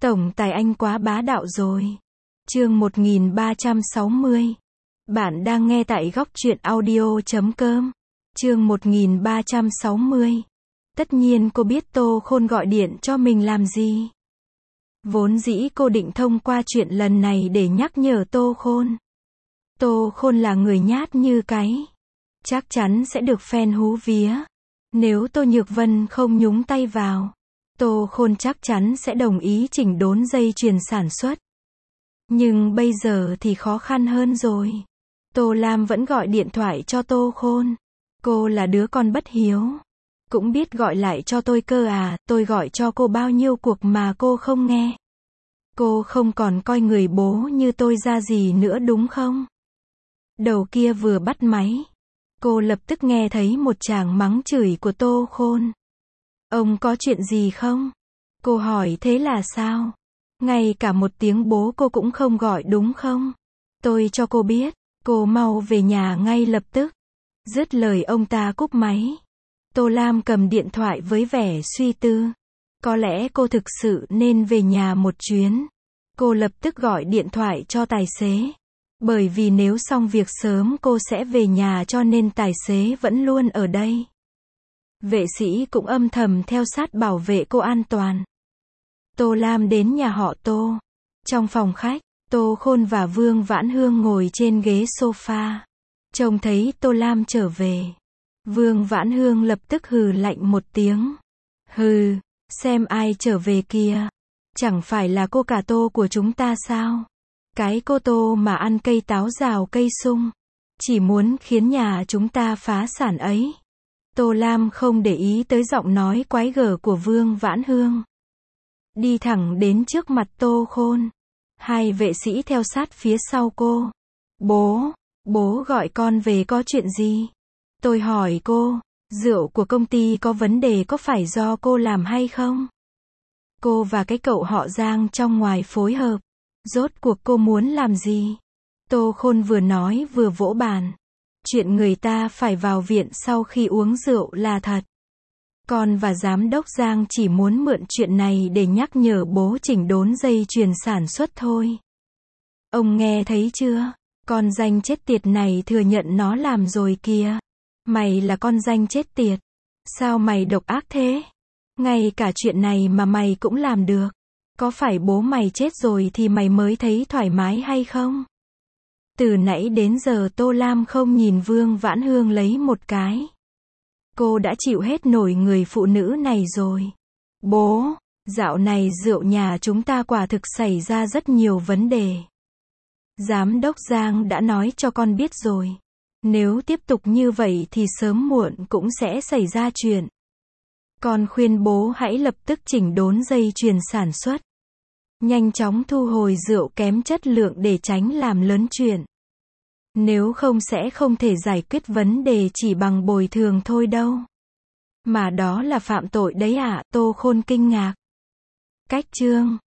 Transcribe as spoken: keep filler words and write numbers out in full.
Tổng tài anh quá bá đạo rồi. Chương một nghìn ba trăm sáu mươi. Bạn đang nghe tại góc truyện audio chấm com. Chương một nghìn ba trăm sáu mươi. Tất nhiên cô biết Tô Khôn gọi điện cho mình làm gì. Vốn dĩ cô định thông qua chuyện lần này để nhắc nhở Tô Khôn. Tô Khôn là người nhát như cái. Chắc chắn sẽ được fan hú vía. Nếu Tô Nhược Vân không nhúng tay vào, Tô Khôn chắc chắn sẽ đồng ý chỉnh đốn dây chuyền sản xuất. Nhưng bây giờ thì khó khăn hơn rồi. Tô Lam vẫn gọi điện thoại cho Tô Khôn. Cô là đứa con bất hiếu. Cũng biết gọi lại cho tôi cơ à, tôi gọi cho cô bao nhiêu cuộc mà cô không nghe. Cô không còn coi người bố như tôi ra gì nữa đúng không? Đầu kia vừa bắt máy, cô lập tức nghe thấy một tràng mắng chửi của Tô Khôn. Ông có chuyện gì không? Cô hỏi thế là sao? Ngay cả một tiếng bố cô cũng không gọi đúng không? Tôi cho cô biết, cô mau về nhà ngay lập tức. Dứt lời ông ta cúp máy. Tô Lam cầm điện thoại với vẻ suy tư. Có lẽ cô thực sự nên về nhà một chuyến. Cô lập tức gọi điện thoại cho tài xế. Bởi vì nếu xong việc sớm cô sẽ về nhà cho nên tài xế vẫn luôn ở đây. Vệ sĩ cũng âm thầm theo sát bảo vệ cô an toàn. Tô Lam đến nhà họ Tô. Trong phòng khách, Tô Khôn và Vương Vãn Hương ngồi trên ghế sofa. Trông thấy Tô Lam trở về, Vương Vãn Hương lập tức hừ lạnh một tiếng. Hừ, xem ai trở về kìa. Chẳng phải là cô cả Tô của chúng ta sao? Cái cô Tô mà ăn cây táo rào cây sung, chỉ muốn khiến nhà chúng ta phá sản ấy. Tô Lam không để ý tới giọng nói quái gở của Vương Vãn Hương. Đi thẳng đến trước mặt Tô Khôn. Hai vệ sĩ theo sát phía sau cô. Bố, bố gọi con về có chuyện gì? Tôi hỏi cô, rượu của công ty có vấn đề có phải do cô làm hay không? Cô và cái cậu họ Giang trong ngoài phối hợp. Rốt cuộc cô muốn làm gì? Tô Khôn vừa nói vừa vỗ bàn. Chuyện người ta phải vào viện sau khi uống rượu là thật. Con và giám đốc Giang chỉ muốn mượn chuyện này để nhắc nhở bố chỉnh đốn dây chuyền sản xuất thôi. Ông nghe thấy chưa? Con danh chết tiệt này thừa nhận nó làm rồi kìa. Mày là con danh chết tiệt. Sao mày độc ác thế? Ngay cả chuyện này mà mày cũng làm được. Có phải bố mày chết rồi thì mày mới thấy thoải mái hay không? Từ nãy đến giờ Tô Lam không nhìn Vương Vãn Hương lấy một cái. Cô đã chịu hết nổi người phụ nữ này rồi. Bố, dạo này rượu nhà chúng ta quả thực xảy ra rất nhiều vấn đề. Giám đốc Giang đã nói cho con biết rồi. Nếu tiếp tục như vậy thì sớm muộn cũng sẽ xảy ra chuyện. Con khuyên bố hãy lập tức chỉnh đốn dây chuyền sản xuất. Nhanh chóng thu hồi rượu kém chất lượng để tránh làm lớn chuyện. Nếu không sẽ không thể giải quyết vấn đề chỉ bằng bồi thường thôi đâu. Mà đó là phạm tội đấy ạ, à? Tô Khôn kinh ngạc. Cách chương